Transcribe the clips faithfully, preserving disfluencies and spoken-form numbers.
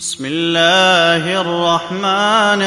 بسم الله الرحمن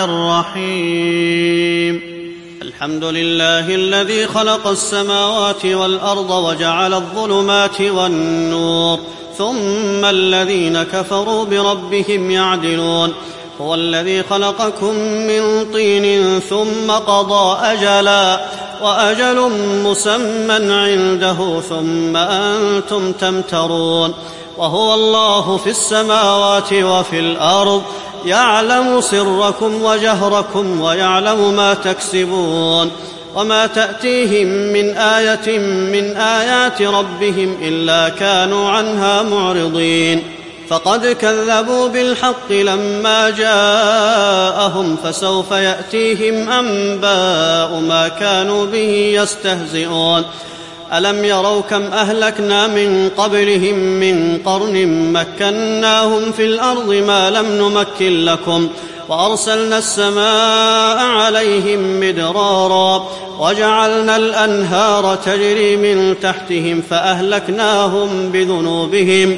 الرحيم. الحمد لله الذي خلق السماوات والأرض وجعل الظلمات والنور، ثم الذين كفروا بربهم يعدلون. هو الذي خلقكم من طين ثم قضى أجلا وأجل مسمى عنده ثم أنتم تمترون. وهو الله في السماوات وفي الأرض، يعلم سركم وجهركم ويعلم ما تكسبون. وما تأتيهم من آية من آيات ربهم إلا كانوا عنها معرضين. فقد كذبوا بالحق لما جاءهم، فسوف يأتيهم أنباء ما كانوا به يستهزئون. ألم يروا كم أهلكنا من قبلهم من قرن مكناهم في الأرض ما لم نمكن لكم، وأرسلنا السماء عليهم مدرارا وجعلنا الأنهار تجري من تحتهم فأهلكناهم بذنوبهم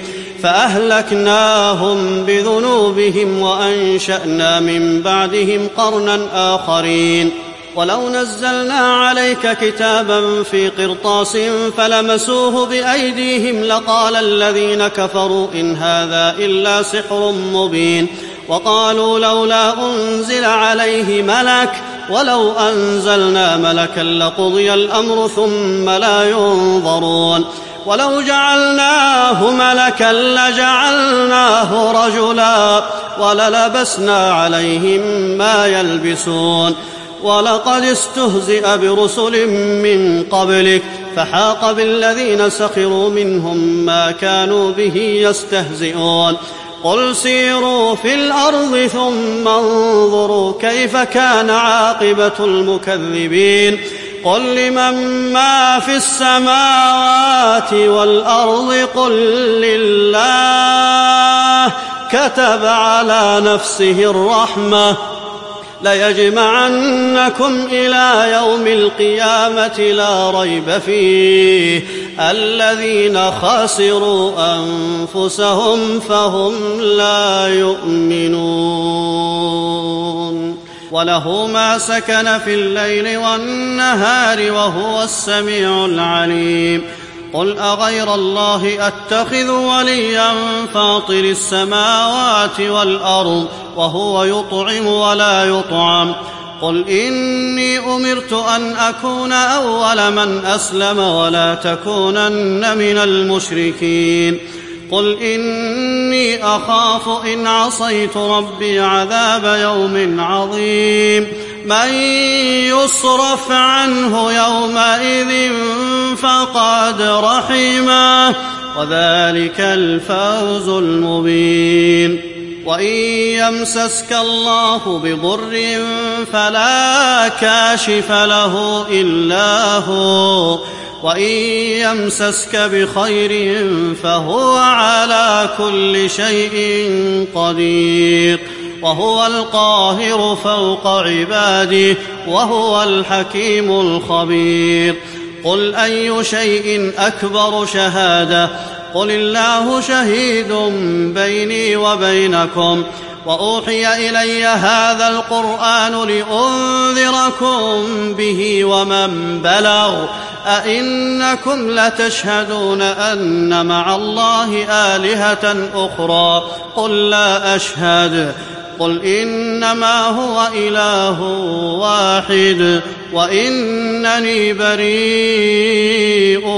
فأهلكناهم بذنوبهم وأنشأنا من بعدهم قرنا آخرين. ولو نزلنا عليك كتابا في قرطاس فلمسوه بأيديهم لقال الذين كفروا إن هذا إلا سحر مبين. وقالوا لولا أنزل عليه ملك ولو أنزلنا ملكا لقضي الأمر ثم لا ينظرون. ولو جعلناه ملكا لجعلناه رجلا وللبسنا عليهم ما يلبسون. ولقد استهزئ برسل من قبلك فحاق بالذين سخروا منهم ما كانوا به يستهزئون. قل سيروا في الأرض ثم انظروا كيف كان عاقبة المكذبين. قل لمن ما في السماوات والأرض قل لله كتب على نفسه الرحمة ليجمعنكم إلى يوم القيامة لا ريب فيه الذين خسروا أنفسهم فهم لا يؤمنون. وله ما سكن في الليل والنهار وهو السميع العليم. قل أغير الله أتخذ وليا فاطر السماوات والأرض وهو يطعم ولا يطعم. قل إني أمرت أن أكون أول من أسلم ولا تكونن من المشركين. قل إني أخاف إن عصيت ربي عذاب يوم عظيم. من يصرف عنه يومئذ فقد رحمه وذلك الفوز المبين. وإن يمسسك الله بضر فلا كاشف له إلا هو، وإن يمسسك بخير فهو على كل شيء قدير. وهو القاهر فوق عباده وهو الحكيم الخبير. قل أي شيء أكبر شهادة؟ قل الله شهيد بيني وبينكم. وأوحي إلي هذا القرآن لأنذركم به ومن بلغ. أئنكم لتشهدون أن مع الله آلهة أخرى؟ قل لا أشهد. قل إنما هو إله واحد وإنني بريء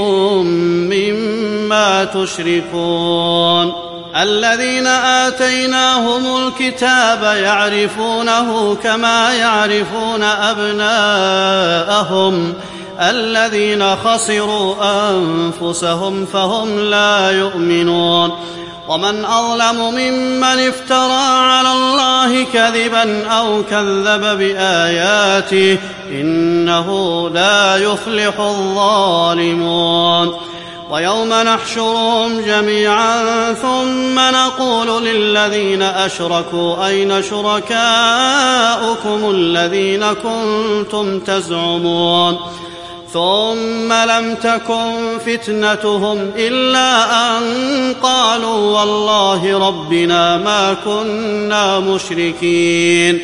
مما تشركون. الذين آتيناهم الكتاب يعرفونه كما يعرفون أبناءهم الذين خسروا أنفسهم فهم لا يؤمنون. ومن أظلم ممن افترى على الله كذبا أو كذب بآياته إنه لا يفلح الظالمون. ويوم نحشرهم جميعا ثم نقول للذين أشركوا أين شركاؤكم الذين كنتم تزعمون ثم لم تكن فتنتهم إلا أن قالوا والله ربنا ما كنا مشركين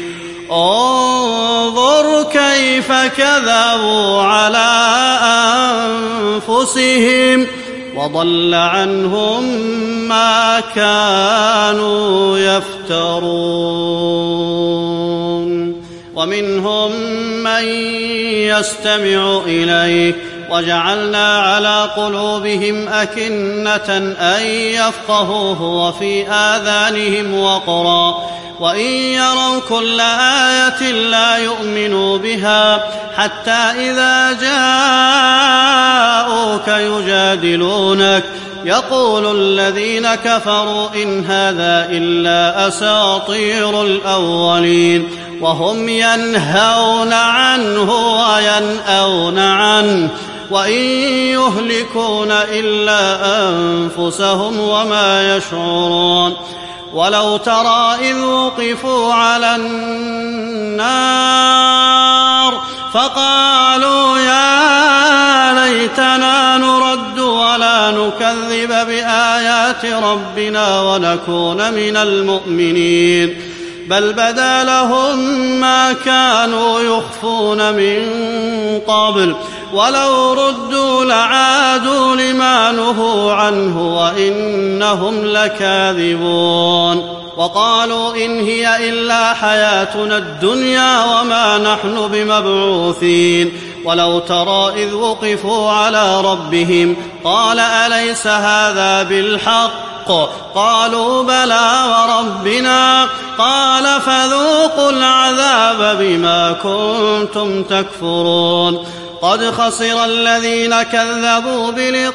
انظر كيف كذبوا على أنفسهم وضل عنهم ما كانوا يفترون ومنهم من يستمع إليك وجعلنا على قلوبهم أكنة أن يفقهوه وفي آذانهم وقرا وإن يروا كل آية لا يؤمنوا بها حتى إذا جاءوك يجادلونك يقول الذين كفروا إن هذا إلا أساطير الأولين وهم ينهون عنه وينأون عنه وإن يهلكون إلا أنفسهم وما يشعرون ولو ترى إذ وقفوا على النار فقالوا يا ليتنا نرد ولا نكذب بآيات ربنا ونكون من المؤمنين بل بدا لهم ما كانوا يخفون من قبل ولو ردوا لعادوا لما نهوا عنه وإنهم لكاذبون وقالوا إن هي إلا حياتنا الدنيا وما نحن بمبعوثين ولو ترى إذ وقفوا على ربهم قال أليس هذا بالحق قالوا بلى وربنا قال فذوقوا العذاب بما كنتم تكفرون قد خسر الذين كذبوا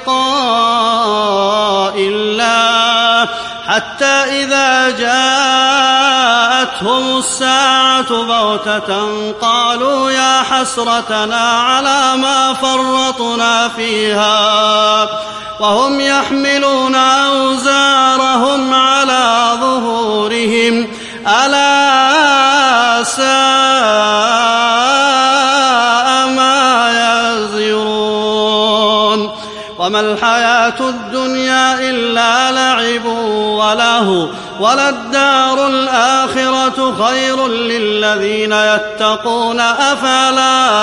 بلقاء الله حتى إذا جاءتهم الساعة بغتة قالوا يا حسرتنا على ما فرطنا فيها وهم يحملون أوزارهم على ظهورهم ألا ساء ما يزرون وما الحياة الدنيا إلا لعب وله وللدار الآخرة خير للذين يتقون أفلا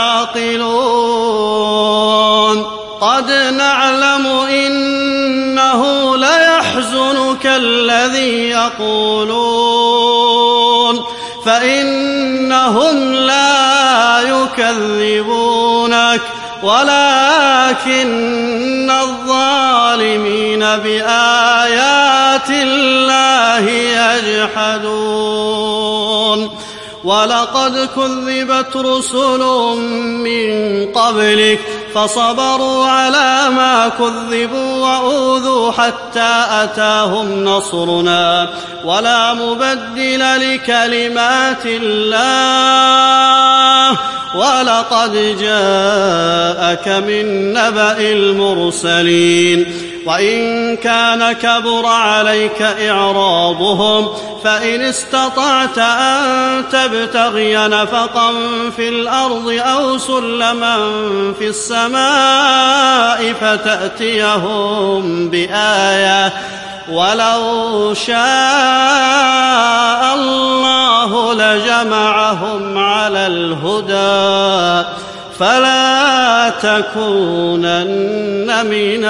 تعقلون قد نعلم إنه ليحزنك الذي يقولون فإنهم لا يكذبونك ولكن الظالمين بآيات الله يجحدون ولقد كذبت رسل من قبلك فصبروا على ما كذبوا وأوذوا حتى أتاهم نصرنا ولا مبدل لكلمات الله ولقد جاءك من نبأ المرسلين وإن كان كبر عليك إعراضهم فإن استطعت أن تبتغي نفقا في الأرض أو سلما في السماء فتأتيهم بآية ولو شاء الله لجمعهم على الهدى فلا تكونن من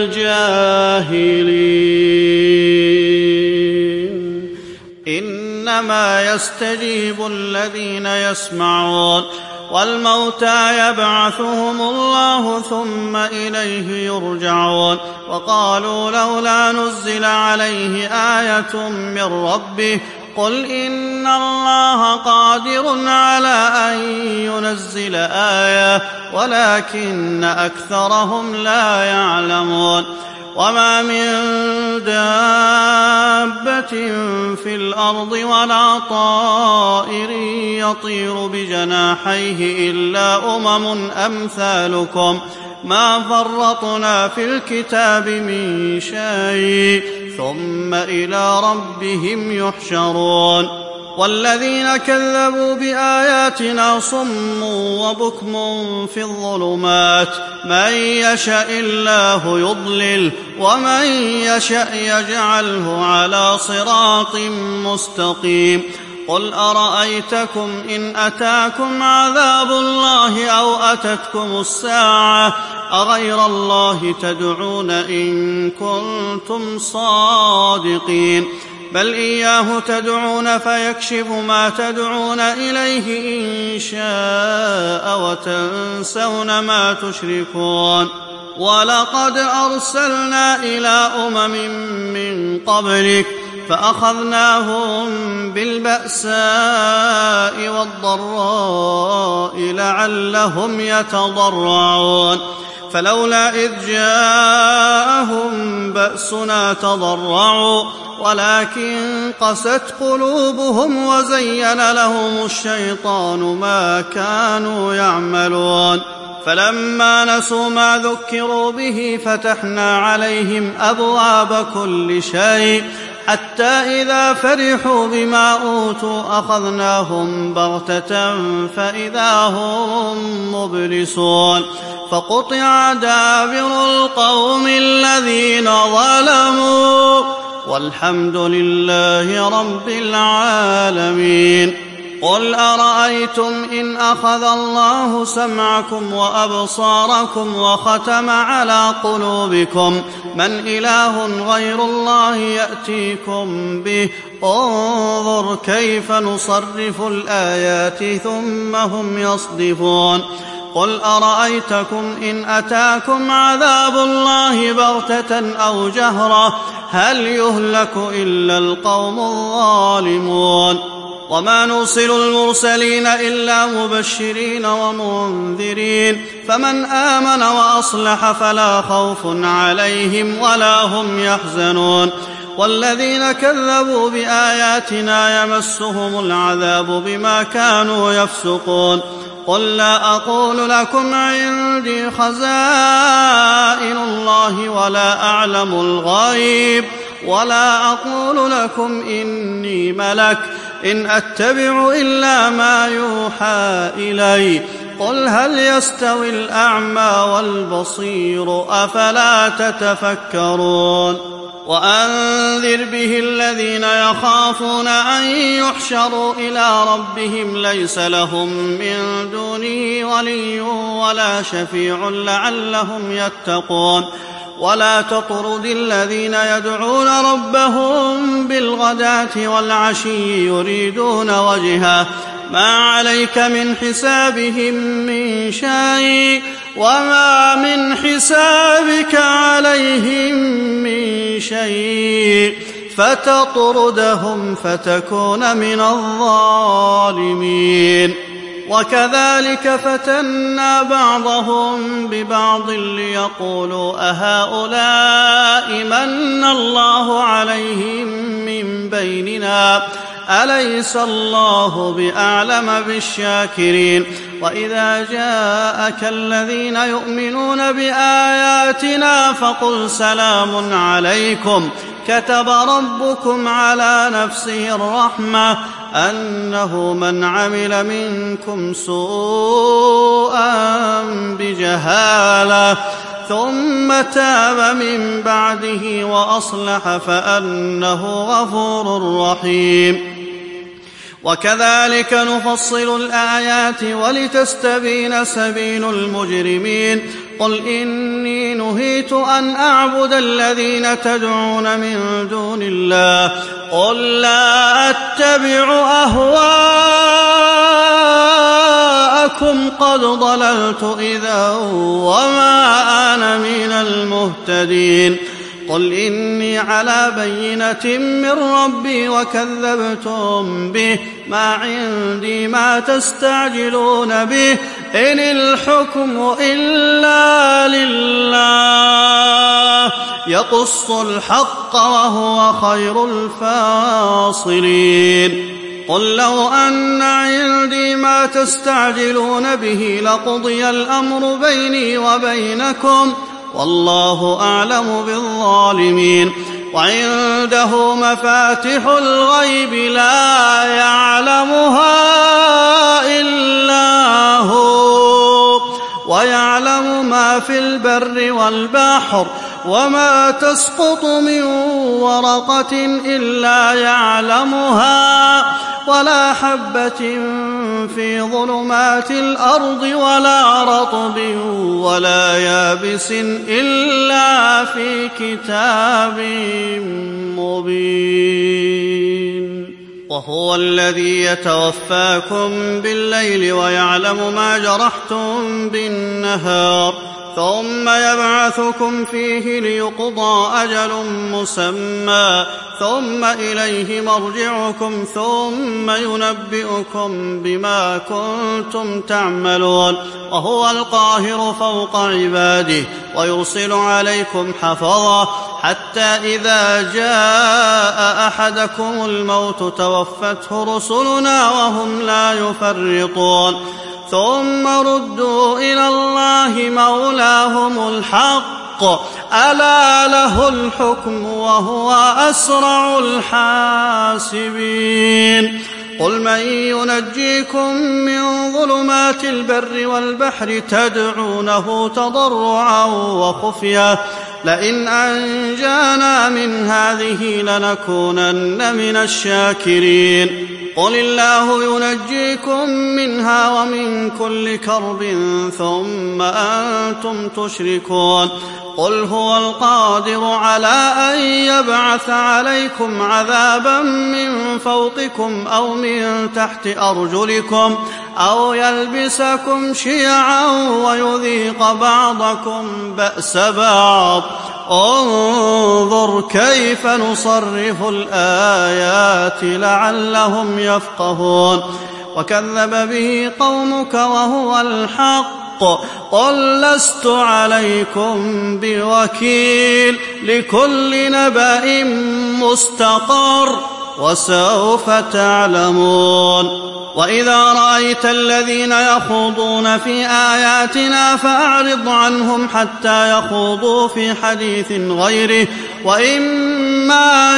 الجاهلين إنما يستجيب الذين يسمعون والموتى يبعثهم الله ثم إليه يرجعون وقالوا لولا نزل عليه آية من ربه قل إن الله قادر على أن ينزل آية ولكن أكثرهم لا يعلمون وما من دابة في الأرض ولا طائر يطير بجناحيه إلا أمم أمثالكم ما فرطنا في الكتاب من شيء ثم إلى ربهم يحشرون والذين كذبوا بآياتنا صم وبكم في الظلمات من يشاء الله يضلل ومن يشاء يجعله على صراط مستقيم قل أرأيتكم إن أتاكم عذاب الله أو أتتكم الساعة أغير الله تدعون إن كنتم صادقين بل إياه تدعون فيكشف ما تدعون إليه إن شاء وتنسون ما تشركون ولقد أرسلنا إلى أمم من قبلك فأخذناهم بالبأساء والضراء لعلهم يتضرعون فلولا إذ جاءهم بأسنا تضرعوا ولكن قست قلوبهم وزين لهم الشيطان ما كانوا يعملون فلما نسوا ما ذكروا به فتحنا عليهم أبواب كل شيء حتى إذا فرحوا بما أوتوا أخذناهم بغتة فإذا هم مبلسون فقطع دابر القوم الذين ظلموا والحمد لله رب العالمين قل أرأيتم إن أخذ الله سمعكم وأبصاركم وختم على قلوبكم من إله غير الله يأتيكم به انظر كيف نصرف الآيات ثم هم يصدفون قل أرأيتكم إن أتاكم عذاب الله بغتة أو جهرة هل يهلك إلا القوم الظالمون وما نرسل المرسلين إلا مبشرين ومنذرين فمن آمن وأصلح فلا خوف عليهم ولا هم يحزنون والذين كذبوا بآياتنا يمسهم العذاب بما كانوا يفسقون قل لا أقول لكم عندي خزائن الله ولا أعلم الغيب ولا أقول لكم إني ملك إن أتبع إلا ما يوحى إلي قل هل يستوي الأعمى والبصير أفلا تتفكرون وأنذر به الذين يخافون أن يحشروا إلى ربهم ليس لهم من دونه ولي ولا شفيع لعلهم يتقون ولا تطرد الذين يدعون ربهم بالغداة والعشي يريدون وجهه ما عليك من حسابهم من شيء وما من حسابك عليهم من شيء فتطردهم فتكون من الظالمين وكذلك فتنا بعضهم ببعض ليقولوا أهؤلاء من الله عليهم من بيننا أليس الله بأعلم بالشاكرين وإذا جاءك الذين يؤمنون بآياتنا فقل سلام عليكم كتب ربكم على نفسه الرحمة أنه من عمل منكم سوءا بجهالة ثم تاب من بعده وأصلح فأنه غفور رحيم وكذلك نفصل الآيات ولتستبين سبيل المجرمين قل إني نهيت أن أعبد الذين تدعون من دون الله قل لا أتبع أهواءكم قد ضللت إذا وما أنا من المهتدين قل إني على بينة من ربي وكذبتم به ما عندي ما تستعجلون به إن الحكم إلا لله يقص الحق وهو خير الفاصلين قل لو أن عندي ما تستعجلون به لقضي الأمر بيني وبينكم والله أعلم بالظالمين وعنده مفاتح الغيب لا يعلم البر والبحر وما تسقط من ورقة إلا يعلمها ولا حبة في ظلمات الأرض ولا رطب ولا يابس إلا في كتاب مبين. وهو الذي يتوفاكم بالليل ويعلم ما جرحتم بالنهار ثم يبعثكم فيه ليقضى أجل مسمى ثم إليه مرجعكم ثم ينبئكم بما كنتم تعملون. وهو القاهر فوق عباده ويرسل عليكم حفظة حتى إذا جاء أحدكم الموت توفته رسلنا وهم لا يفرطون ثم ردوا إلى الله مولاهم الحق ألا له الحكم وهو أسرع الحاسبين. قل من ينجيكم من ظلمات البر والبحر تدعونه تضرعا وخفية لئن أنجانا من هذه لنكونن من الشاكرين. قل الله ينجيكم منها ومن كل كرب ثم أنتم تشركون. قل هو القادر على أن يبعث عليكم عذابا من فوقكم أو من تحت أرجلكم أو يلبسكم شيعا ويذيق بعضكم بأس بعض. انظر كيف نصرف الآيات لعلهم يفقهون. وكذب به قومك وهو الحق قل لست عليكم بوكيل لكل نبأ مستقر وسوف تعلمون. وإذا رأيت الذين يخوضون في آياتنا فأعرض عنهم حتى يخوضوا في حديث غيره وإما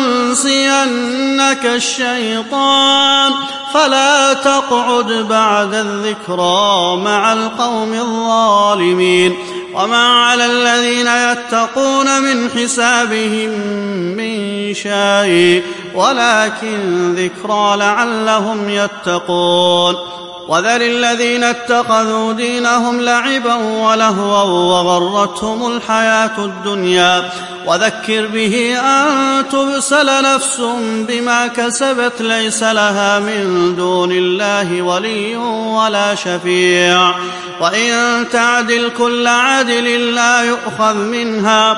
ينسينك الشيطان فلا تقعد بعد الذكرى مع القوم الظالمين. وما على الذين يتقون من حسابهم من شيء ولكن ذكرى لعلهم يتقون. وذر الذين اتخذوا دينهم لعبا ولهوا وغرتهم الحياة الدنيا وذكر به أن تبسل نفس بما كسبت ليس لها من دون الله ولي ولا شفيع وإن تعدل كل عدل لا يؤخذ منها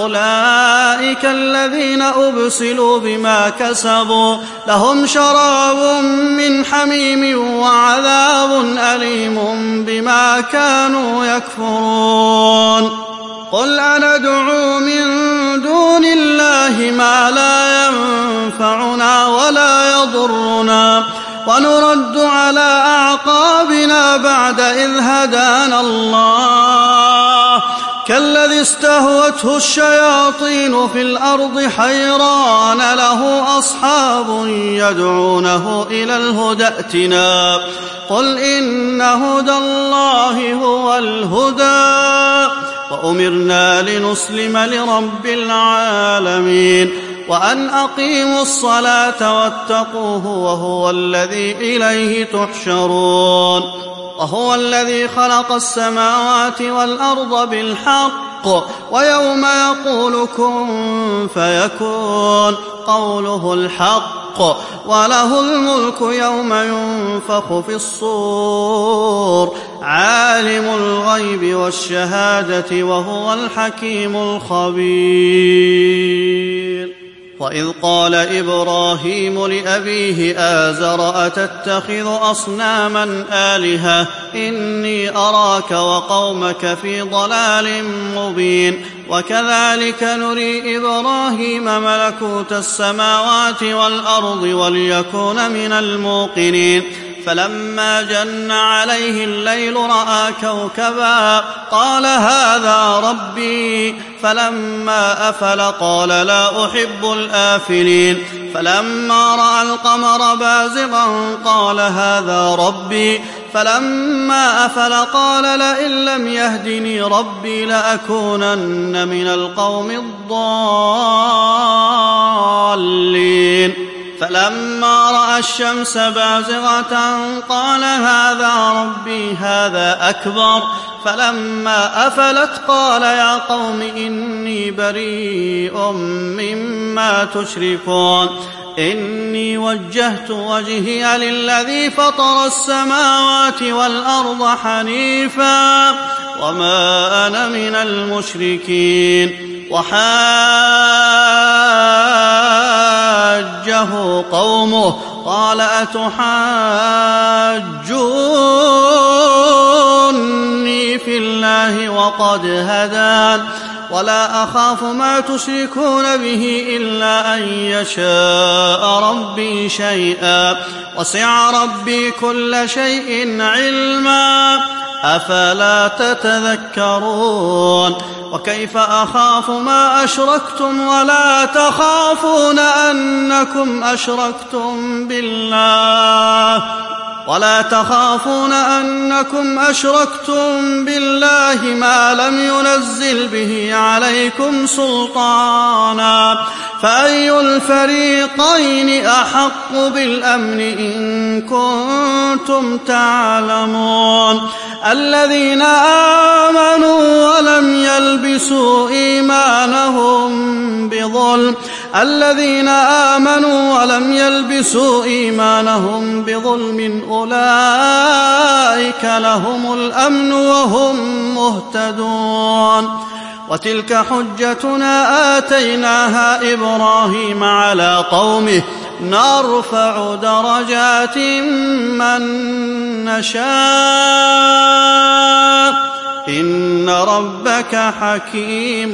أولئك الذين أبسلوا بما كسبوا لهم شراب من حميم وعذاب أليم بما كانوا يكفرون. قل أندعو من دون الله ما لا ينفعنا ولا يضرنا ونرد على أعقابنا بعد إذ هدانا الله كالذي استهوته الشياطين في الأرض حيران له أصحاب يدعونه إلى الهدى ائتنا قل إن هدى الله هو الهدى وأمرنا لنسلم لرب العالمين وأن أقيموا الصلاة واتقوه وهو الذي إليه تحشرون. وهو الذي خلق السماوات والأرض بالحق ويوم يقول كن فيكون قوله الحق وله الملك يوم ينفخ في الصور عالم الغيب والشهادة وهو الحكيم الخبير. وإذ قال إبراهيم لأبيه آزر أتتخذ أصناما آلهة إني أراك وقومك في ضلال مبين. وكذلك نري إبراهيم ملكوت السماوات والأرض وليكون من الموقنين. فلما جن عليه الليل رأى كوكبا قال هذا ربي فلما أفل قال لا أحب الآفلين. فلما رأى القمر بازغا قال هذا ربي فلما أفل قال لئن لم يهدني ربي لأكونن من القوم الضالين فلما رأى الشمس بازغة قال هذا ربي هذا أكبر فلما أفلت قال يا قوم إني بريء مما تشركون إني وجهت وجهي للذي فطر السماوات والأرض حنيفا وما أنا من المشركين وحاجه قومه قال أتحاجوني في الله وقد هدان ولا أخاف ما تشركون به إلا أن يشاء ربي شيئا وسع ربي كل شيء علما أفلا تتذكرون وكيف أخاف ما أشركتم ولا تخافون أنكم أشركتم بالله ولا تخافون أنكم أشركتم بالله ما لم ينزل به عليكم سلطانا فأي الفريقين أحق بالأمن إن كنتم تعلمون الذين آمنوا ولم يلبسوا إيمانهم بظلم الذين آمنوا ولم يلبسوا إيمانهم بظلم أولئك لهم الأمن وهم مهتدون وتلك حجتنا آتيناها إبراهيم على قومه نرفع درجات من نشاء إن ربك حكيم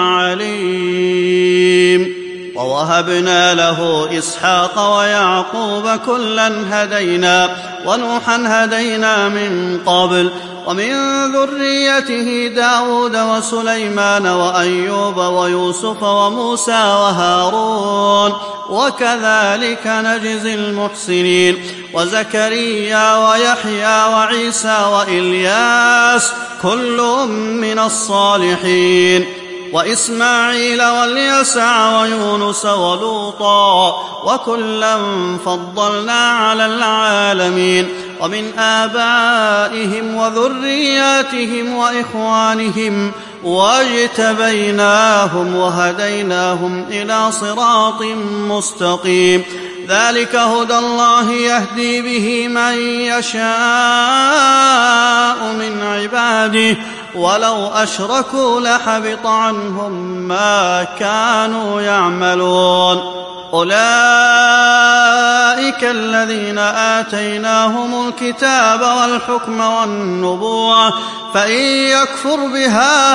عليم ووهبنا له إسحاق ويعقوب كلا هدينا ونوحا هدينا من قبل ومن ذريته داود وسليمان وأيوب ويوسف وموسى وهارون وكذلك نجزي المحسنين وزكريا ويحيى وعيسى وإلياس كل من الصالحين وإسماعيل واليسع ويونس ولوطا وكلا فضلنا على العالمين ومن آبائهم وذرياتهم وإخوانهم واجتبيناهم وهديناهم إلى صراط مستقيم ذلك هدى الله يهدي به من يشاء من عباده ولو أشركوا لحبط عنهم ما كانوا يعملون أولئك الذين آتيناهم الكتاب والحكم والنبوة فإن يكفر بها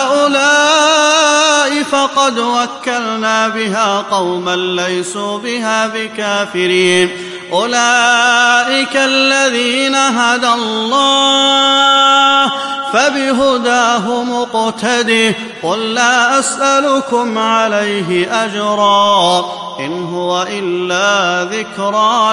هؤلاء فقد وكلنا بها قوما ليسوا بها بكافرين أولئك الذين هدى الله فبهداه مقتده قل لا أسألكم عليه أجرا إن هو إلا ذكرى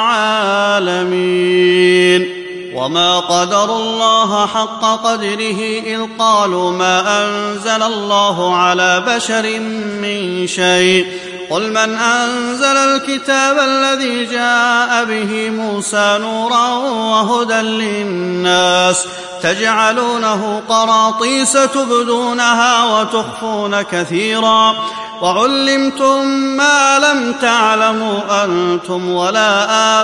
للعالمين وما قدروا الله حق قدره إذ قالوا ما أنزل الله على بشر من شيء قل من أنزل الكتاب الذي جاء به موسى نورا وهدى للناس تجعلونه قراطيس تبدونها وتخفون كثيرا وعلمتم ما لم تعلموا أنتم ولا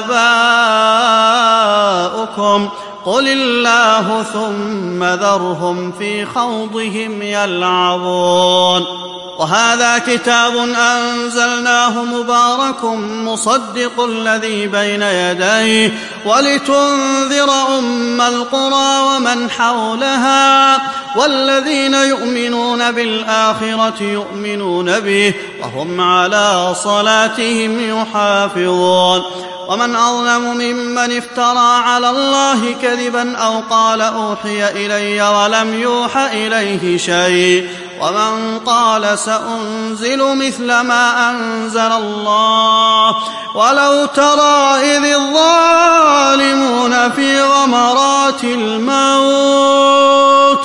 آباؤكم قل الله ثم ذرهم في خوضهم يلعبون وهذا كتاب أنزلناه مبارك مصدق الذي بين يديه ولتنذر أم القرى ومن حولها والذين يؤمنون بالآخرة يؤمنون به وهم على صلاتهم يحافظون ومن أظلم ممن افترى على الله كذبا أو قال أوحي إلي ولم يوح إليه شيء ومن قال سأنزل مثل ما أنزل الله. ولو ترى إذ الظالمون في غمرات الموت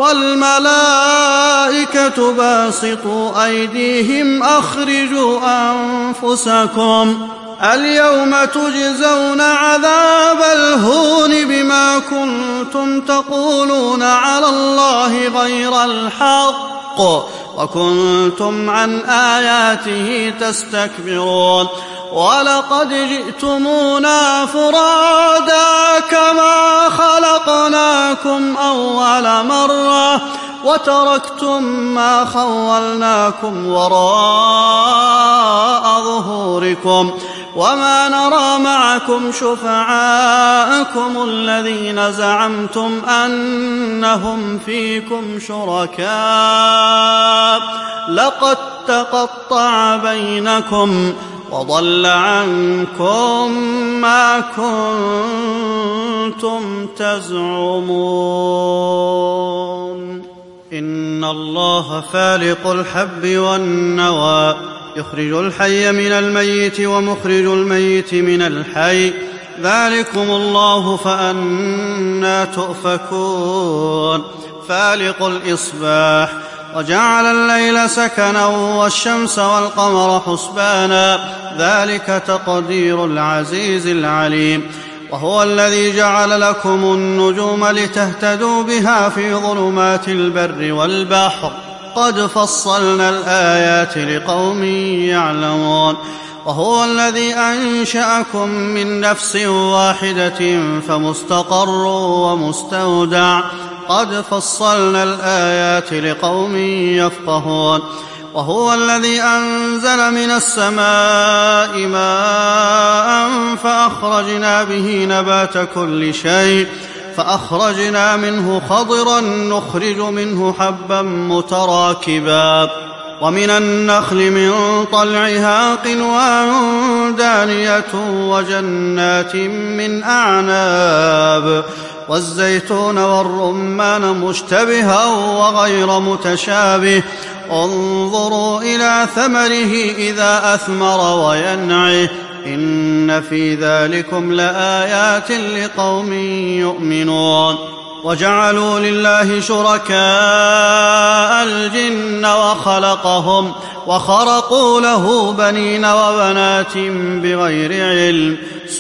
والملائكة باسطوا أيديهم أخرجوا أنفسكم اليوم تجزون عذاب الهون بما كنتم تقولون على الله غير الحق وكنتم عن آياته تستكبرون. ولقد جئتمونا فرادا كما خلقناكم أول مرة وتركتم ما خولناكم وراء ظهوركم وما نرى معكم شفعاءكم الذين زعمتم أنهم فيكم شركاء لقد تقطع بينكم وضل عنكم ما كنتم تزعمون. إن الله فالق الحب والنوى يخرج الحي من الميت ومخرج الميت من الحي ذلكم الله فأنى تؤفكون. فالق الإصباح وجعل الليل سكنا والشمس والقمر حسبانا ذلك تقدير العزيز العليم. وهو الذي جعل لكم النجوم لتهتدوا بها في ظلمات البر والبحر قد فصلنا الآيات لقوم يعلمون. وهو الذي أنشأكم من نفس واحدة فمستقر ومستودع قد فصلنا الآيات لقوم يفقهون. وهو الذي أنزل من السماء ماء فأخرجنا به نبات كل شيء فأخرجنا منه خضرا نخرج منه حبا متراكبا ومن النخل من طلعها قنوان دانية وجنات من أعناب والزيتون والرمان مشتبها وغير متشابه انظروا إلى ثمره إذا أثمر وينعه إن في ذلكم لآيات لقوم يؤمنون. وجعلوا لله شركاء الجن وخلقهم وخرقوا له بنين وبنات بغير علم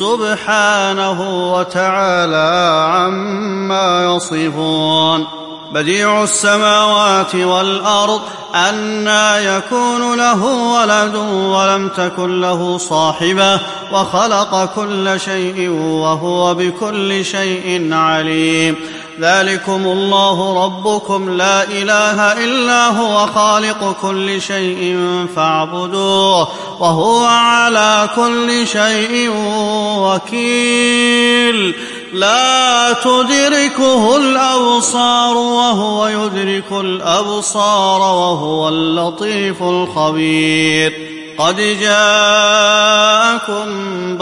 سبحانه وتعالى عما يصفون. بديع السماوات والأرض أنى يكون له ولد ولم تكن له صاحبة وخلق كل شيء وهو بكل شيء عليم. ذلكم الله ربكم لا إله إلا هو خالق كل شيء فاعبدوه وهو على كل شيء وكيل. لا تدركه الأبصار وهو يدرك الأبصار وهو اللطيف الخبير. قد جاءكم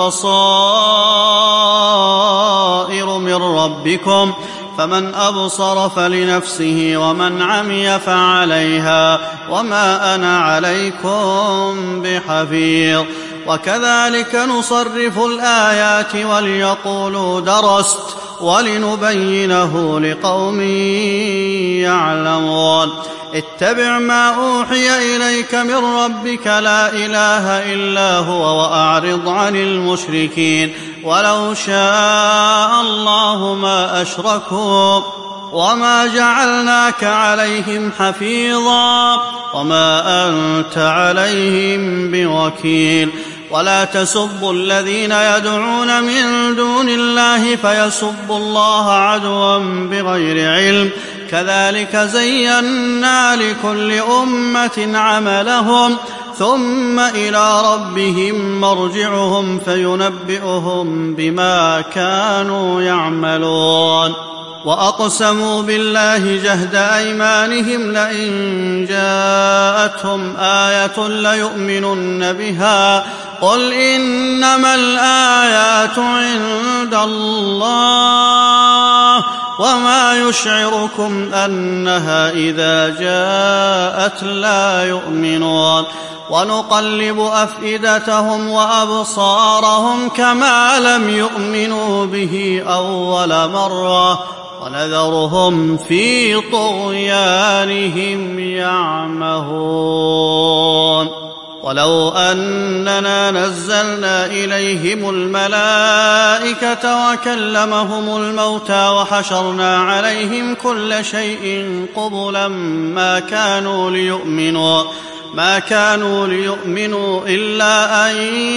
بصائر من ربكم فمن أبصر فلنفسه ومن عمي فعليها وما أنا عليكم بحفيظ. وكذلك نصرف الآيات وليقولوا درست ولنبينه لقوم يعلمون. اتبع ما أوحي إليك من ربك لا إله إلا هو وأعرض عن المشركين ولو شاء الله ما أشركوا وما جعلناك عليهم حفيظا وما أنت عليهم بوكيل. ولا تسبوا الذين يدعون من دون الله فيسبوا الله عدوا بغير علم كذلك زينا لكل أمة عملهم ثم إلى ربهم مرجعهم فينبئهم بما كانوا يعملون. وأقسموا بالله جهد أيمانهم لئن جاءتهم آية ليؤمنن بها قل إنما الآيات عند الله وما يشعركم أنها إذا جاءت لا يؤمنون ونقلب أفئدتهم وأبصارهم كما لم يؤمنوا به أول مرة ونذرهم في طغيانهم يعمهون ولو أننا نزلنا إليهم الملائكة وكلمهم الموتى وحشرنا عليهم كل شيء قبلا ما كانوا ليؤمنوا ما كانوا ليؤمنوا إلا أن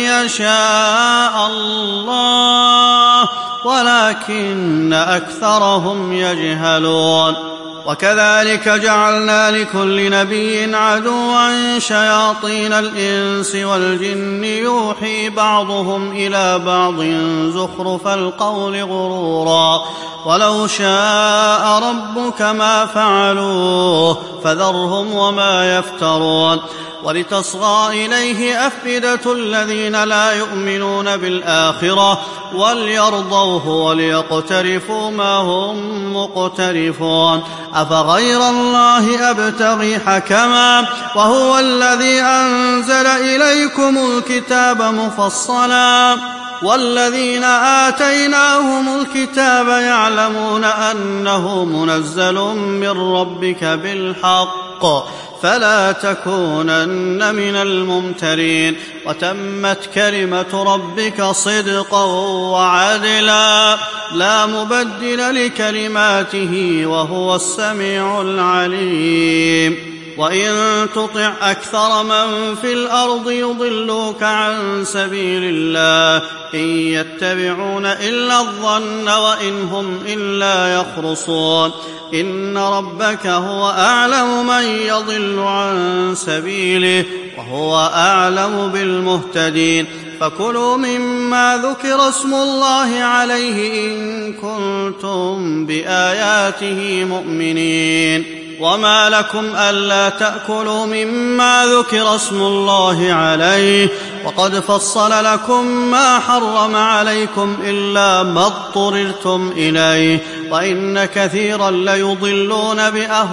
يشاء الله ولكن أكثرهم يجهلون وكذلك جعلنا لكل نبي عدوا شياطين الإنس والجن يوحي بعضهم إلى بعض زخرف القول غرورا ولو شاء ربك ما فعلوه فذرهم وما يفترون ولتصغى إليه أفئدة الذين لا يؤمنون بالآخرة وليرضوه وليقترفوا ما هم مقترفون أفغير الله أبتغي حكما وهو الذي أنزل إليكم الكتاب مفصلا والذين آتيناهم الكتاب يعلمون أنه منزل من ربك بالحق فلا تكونن من الممترين وتمت كلمة ربك صدقا وعدلا لا مبدل لكلماته وهو السميع العليم وإن تطع أكثر من في الأرض يضلوك عن سبيل الله إن يتبعون إلا الظن وإن هم إلا يخرصون إن ربك هو أعلم من يضل عن سبيله وهو أعلم بالمهتدين فكلوا مما ذكر اسم الله عليه إن كنتم بآياته مؤمنين وما لكم ألا تأكلوا مما ذكر اسم الله عليه وقد فصل لكم ما حرم عليكم إلا ما اضطررتم إليه وإن كثيرا ليضلون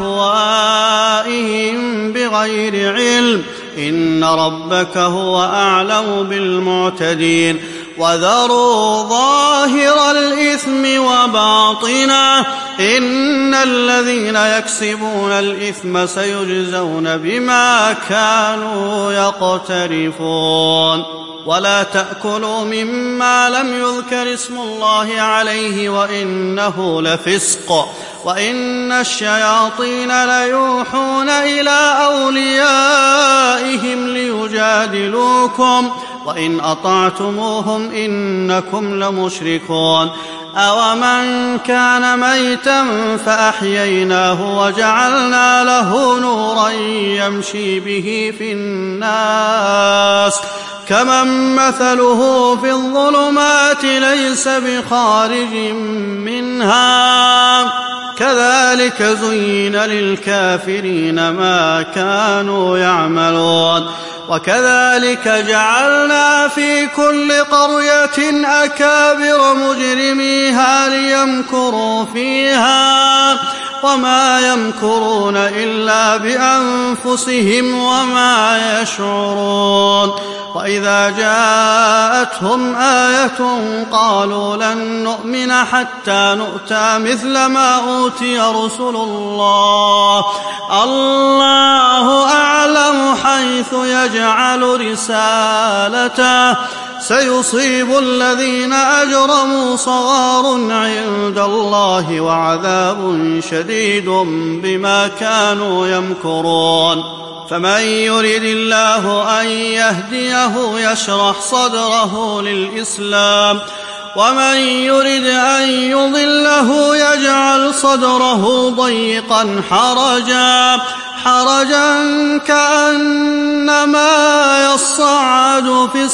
بأهوائهم بغير علم إن ربك هو أعلم بالمعتدين وذروا ظاهر الإثم وباطنه إن الذين يكسبون الإثم سيجزون بما كانوا يقترفون ولا تأكلوا مما لم يذكر اسم الله عليه وإنه لفسق وإن الشياطين ليوحون إلى أوليائهم ليجادلوكم وإن أطعتموهم إنكم لمشركون أومن كان ميتا فأحييناه وجعلنا له نورا يمشي به في الناس كمن مثله في الظلمات ليس بخارج منها كذلك زين للكافرين ما كانوا يعملون وكذلك جعلنا في كل قرية أكابر مجرميها ليمكروا فيها وما يمكرون إلا بأنفسهم وما يشعرون وإذا جاءتهم آية قالوا لن نؤمن حتى نؤتى مثل ما أوتي رسل الله الله أعلم حيث يجعل رسالته سيصيب الذين أجرموا صغار عند الله وعذاب شديد بما كانوا يمكرون فمن يرد الله أن يهديه يشرح صدره للإسلام ومن يرد أن يضله يجعل صدره ضيقا حرجا حرجا كأنما يصعد في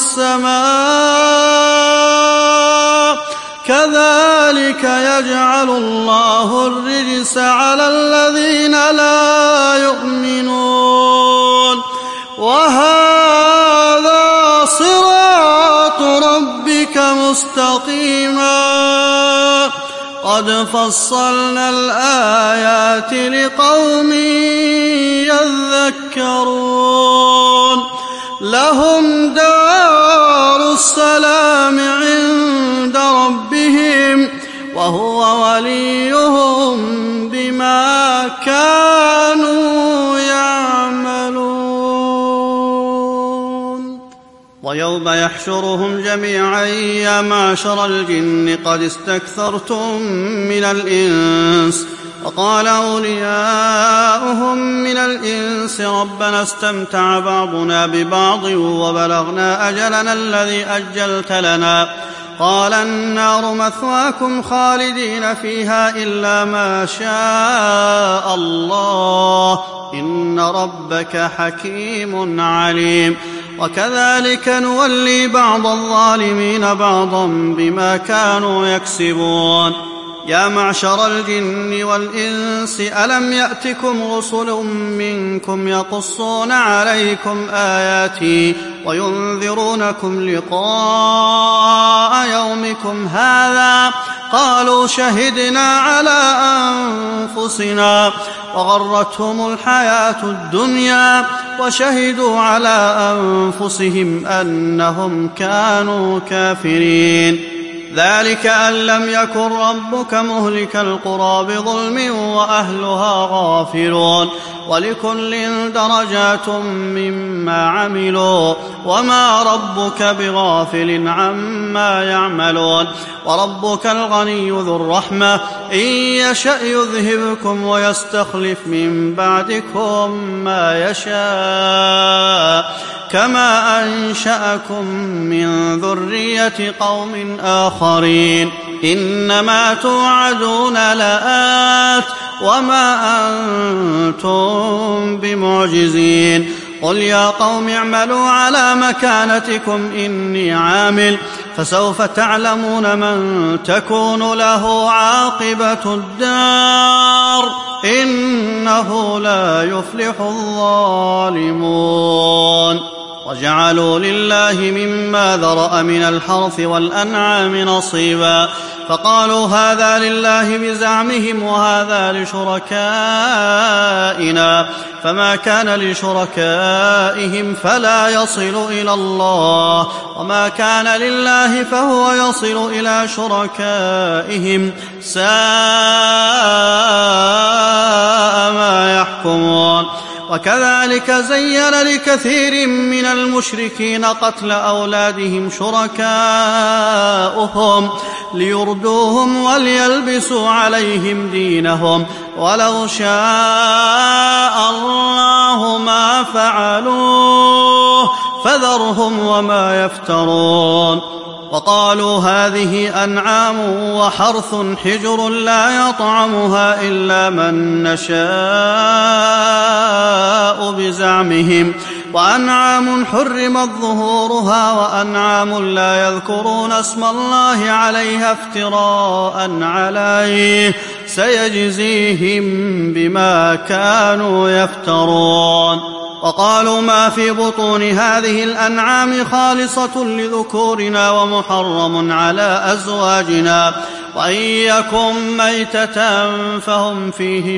السماء كذلك يجعل الله الرجس على الذين لا يؤمنون وهذا صراط ربك مستقيما قد فصلنا الآيات لقوم يذكرون لهم دار السلام عند ربهم وهو وليهم بما كانوا يعملون. ويوم يحشرهم جميعا يا معشر الجن قد استكثرتم من الإنس وقال أولياؤهم من الإنس ربنا استمتع بعضنا ببعض وبلغنا أجلنا الذي أجلت لنا قال النار مثواكم خالدين فيها إلا ما شاء الله إن ربك حكيم عليم. وكذلك نولي بعض الظالمين بعضا بما كانوا يكسبون. يا معشر الجن والإنس ألم يأتكم رسل منكم يقصون عليكم آياتي وينذرونكم لقاء يومكم هذا قالوا شهدنا على أنفسنا وغرتهم الحياة الدنيا وشهدوا على أنفسهم أنهم كانوا كافرين. ذلك أن لم يكن ربك مهلك القرى بظلم وأهلها غافلون ولكل درجات مما عملوا وما ربك بغافل عما يعملون. وربك الغني ذو الرحمة إن يشأ يذهبكم ويستخلف من بعدكم ما يشاء كما أنشأكم من ذرية قوم آخرين إنما توعدون لآت وما أنتم بمعجزين. قل يا قوم اعملوا على مكانتكم إني عامل فسوف تعلمون من تكون له عاقبة الدار إنه لا يفلح الظالمون. وجعلوا لله مما ذرأ من الحرث والأنعام نصيبا فقالوا هذا لله بزعمهم وهذا لشركائنا فما كان لشركائهم فلا يصل إلى الله وما كان لله فهو يصل إلى شركائهم ساء ما يحكمون. وكذلك زين لكثير من المشركين قتل أولادهم شركاؤهم ليردوهم وليلبسوا عليهم دينهم ولو شاء الله ما فعلوه فذرهم وما يفترون. وقالوا هذه أنعام وحرث حجر لا يطعمها إلا من نشاء بزعمهم وأنعام حرمت ظهورها وأنعام لا يذكرون اسم الله عليها افتراء عليه سيجزيهم بما كانوا يفترون. وقالوا ما في بطون هذه الأنعام خالصة لذكورنا ومحرم على أزواجنا وإن يكن ميتة فهم فيه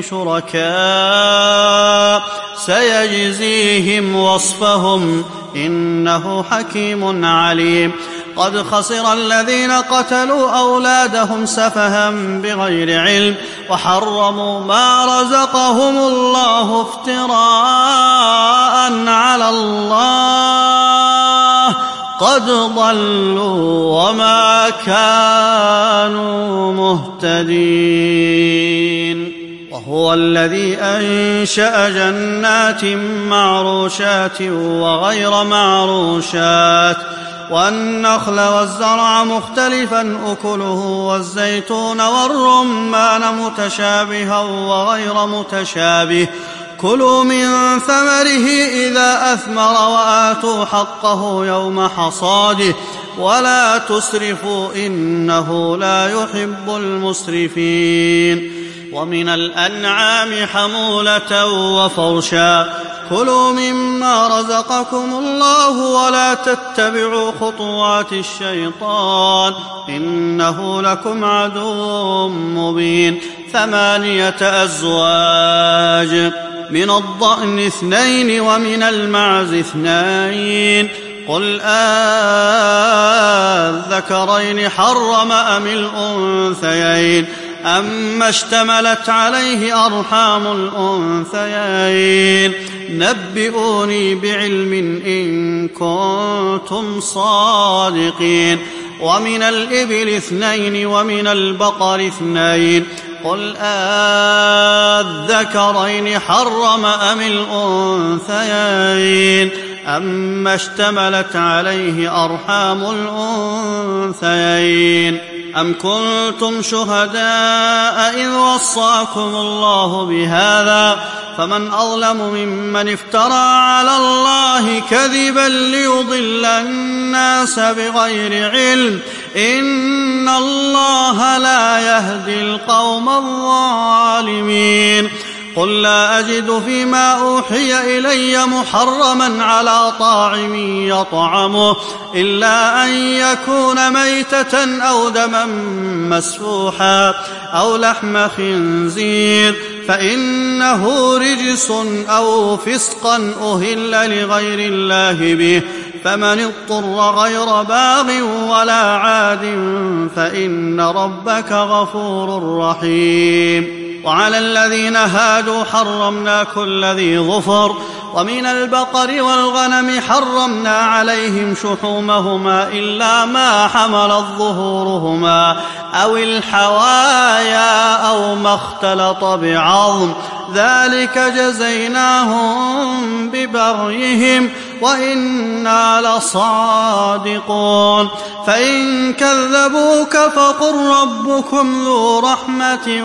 شركاء سيجزيهم وصفهم إنه حكيم عليم. قد خسر الذين قتلوا أولادهم سفها بغير علم وحرموا ما رزقهم الله افتراء على الله قد ضلوا وما كانوا مهتدين. وهو الذي أنشأ جنات معروشات وغير معروشات والنخل والزرع مختلفا أكله والزيتون والرمان متشابها وغير متشابه كلوا من ثمره إذا أثمر وآتوا حقه يوم حصاده ولا تسرفوا إنه لا يحب المسرفين. ومن الأنعام حمولة وفرشا كلوا مما رزقكم الله ولا تتبعوا خطوات الشيطان إنه لكم عدو مبين. ثمانية أزواج، من الضأن اثنين ومن المعز اثنين، قل آذكرين حرم أم الأنثيين أما اشتملت عليه أرحام الأنثيين نبئوني بعلم إن كنتم صادقين. ومن الإبل اثنين ومن البقر اثنين، قل آذكرين حرم أم الأنثيين أما اشتملت عليه أرحام الأنثيين أم كنتم شهداء إذ وصاكم الله بهذا فمن أظلم ممن افترى على الله كذبا ليضل الناس بغير علم إن الله لا يهدي القوم الظالمين. قل لا أجد فيما أوحي إلي محرما على طاعم يطعمه إلا أن يكون ميتة أو دما مسفوحا أو لحم خنزير فإنه رجس أو فسقا أهل لغير الله به فمن اضطر غير باغ ولا عاد فإن ربك غفور رحيم. وعلى الذين هادوا حرمنا كل ذي ظفر ومن البقر والغنم حرمنا عليهم شحومهما إلا ما حملت ظهورهما أو الحوايا أو ما اختلط بعظم ذلك جزيناهم ببغيهم وإنا لصادقون. فإن كذبوك فقل ربكم ذو رحمة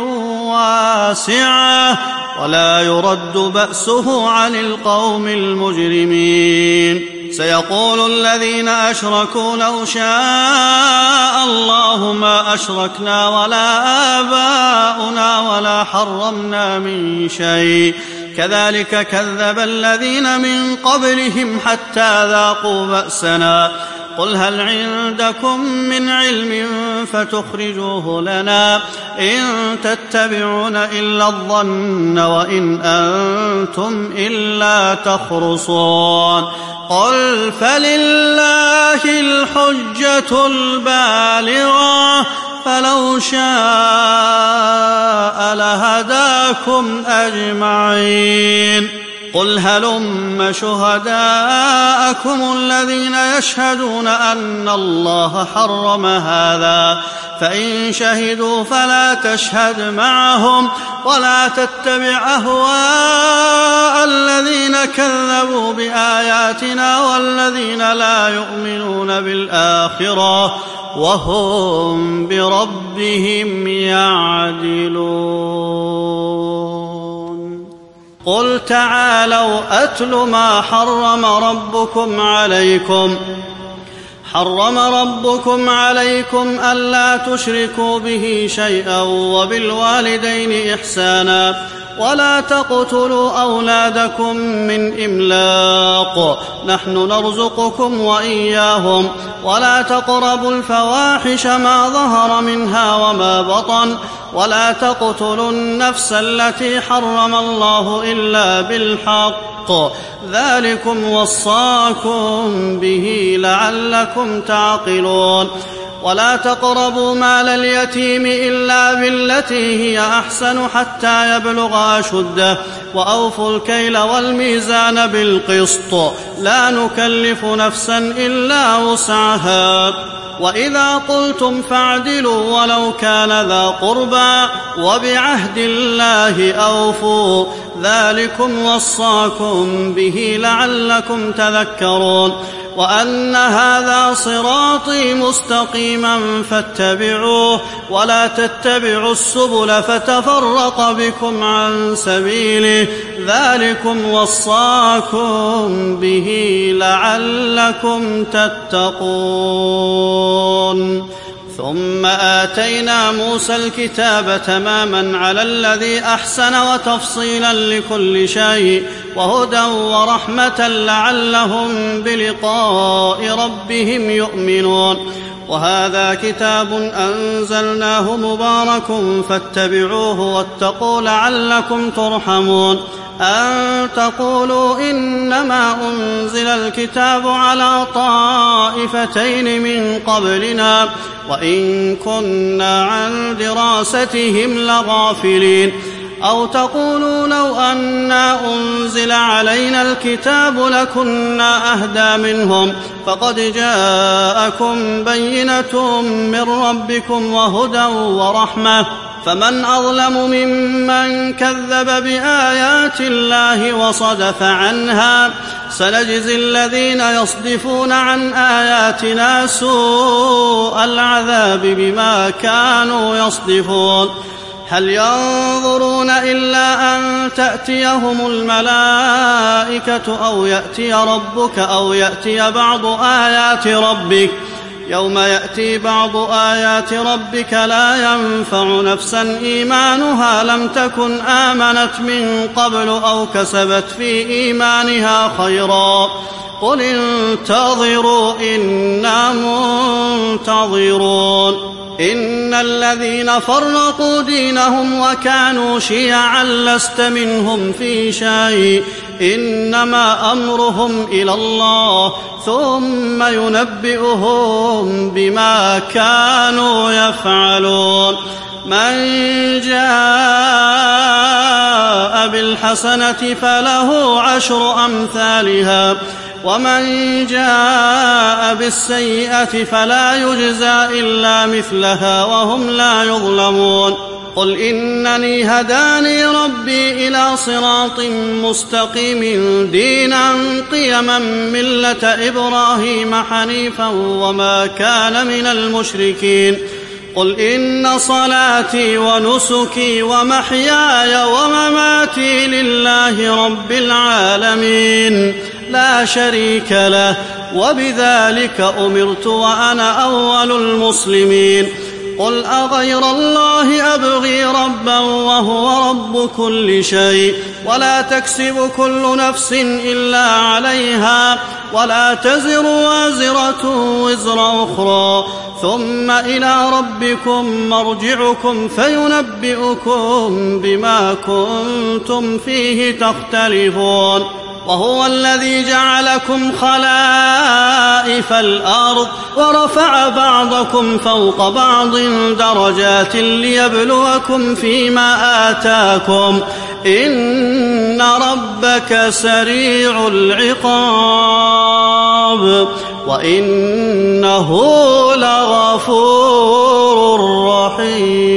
واسعة ولا يرد بأسه عن القوم المجرمين. سيقول الذين أشركوا لو شاء الله ما أشركنا ولا آباؤنا ولا حرمنا من شيء كذلك كذب الذين من قبلهم حتى ذاقوا بأسنا. قل هل عندكم من علم فتخرجوه لنا إن تتبعون إلا الظن وإن أنتم إلا تخرصون. قل فلله الحجة البالغة فلو شاء لهداكم أجمعين. قل هلم شهداءكم الذين يشهدون أن الله حرم هذا فإن شهدوا فلا تشهد معهم ولا تتبع أهواء الذين كذبوا بآياتنا والذين لا يؤمنون بالآخرة وهم بربهم يعدلون. قل تعالوا أتل ما حرم ربكم عليكم حرم ربكم عليكم ألا تشركوا به شيئا وبالوالدين إحسانا ولا تقتلوا أولادكم من إملاق نحن نرزقكم وإياهم ولا تقربوا الفواحش ما ظهر منها وما بطن ولا تقتلوا النفس التي حرم الله إلا بالحق ذلكم وصاكم به لعلكم تعقلون. ولا تقربوا مال اليتيم إلا بالتي هي أحسن حتى يبلغ أشده وأوفوا الكيل والميزان بالقسط لا نكلف نفسا إلا وسعها وإذا قلتم فاعدلوا ولو كان ذا قربى وبعهد الله أوفوا ذلكم وصاكم به لعلكم تذكرون. وأن هذا صراطي مستقيما فاتبعوه ولا تتبعوا السبل فتفرق بكم عن سبيله ذلكم وصاكم به لعلكم تتقون. ثم آتينا موسى الكتاب تماما على الذي أحسن وتفصيلا لكل شيء وهدى ورحمة لعلهم بلقاء ربهم يؤمنون. وهذا كتاب أنزلناه مبارك فاتبعوه واتقوا لعلكم ترحمون. أن تقولوا إنما أنزل الكتاب على طائفتين من قبلنا وإن كنا عن دراستهم لغافلين. أو تقولوا لو أنا أنزل علينا الكتاب لكنا أهدى منهم فقد جاءكم بينة من ربكم وهدى ورحمة فمن أظلم ممن كذب بآيات الله وصدف عنها سنجزي الذين يصدفون عن آياتنا سوء العذاب بما كانوا يصدفون. هل ينظرون إلا أن تأتيهم الملائكة أو يأتي ربك أو يأتي بعض آيات ربك يوم يأتي بعض آيات ربك لا ينفع نفسا إيمانها لم تكن آمنت من قبل أو كسبت في إيمانها خيرا قل انتظروا إنا منتظرون. إن الذين فرقوا دينهم وكانوا شيعا لست منهم في شيء إنما أمرهم إلى الله ثم ينبئهم بما كانوا يفعلون. من جاء بالحسنة فله عشر أمثالها ومن جاء بالسيئة فلا يجزى إلا مثلها وهم لا يظلمون. قل إنني هداني ربي إلى صراط مستقيم دينا قيما ملة إبراهيم حنيفا وما كان من المشركين. قل إن صلاتي ونسكي ومحياي ومماتي لله رب العالمين لا شريك له وبذلك أمرت وأنا أول المسلمين. قل أغير الله أبغي ربا وهو رب كل شيء ولا تكسب كل نفس إلا عليها ولا تزر وازرة وزر أخرى ثم إلى ربكم مرجعكم فينبئكم بما كنتم فيه تختلفون. وهو الذي جعلكم خلائف الأرض ورفع بعضكم فوق بعض درجات ليبلوكم فيما آتاكم إن ربك سريع العقاب وإنه لغفور رحيم.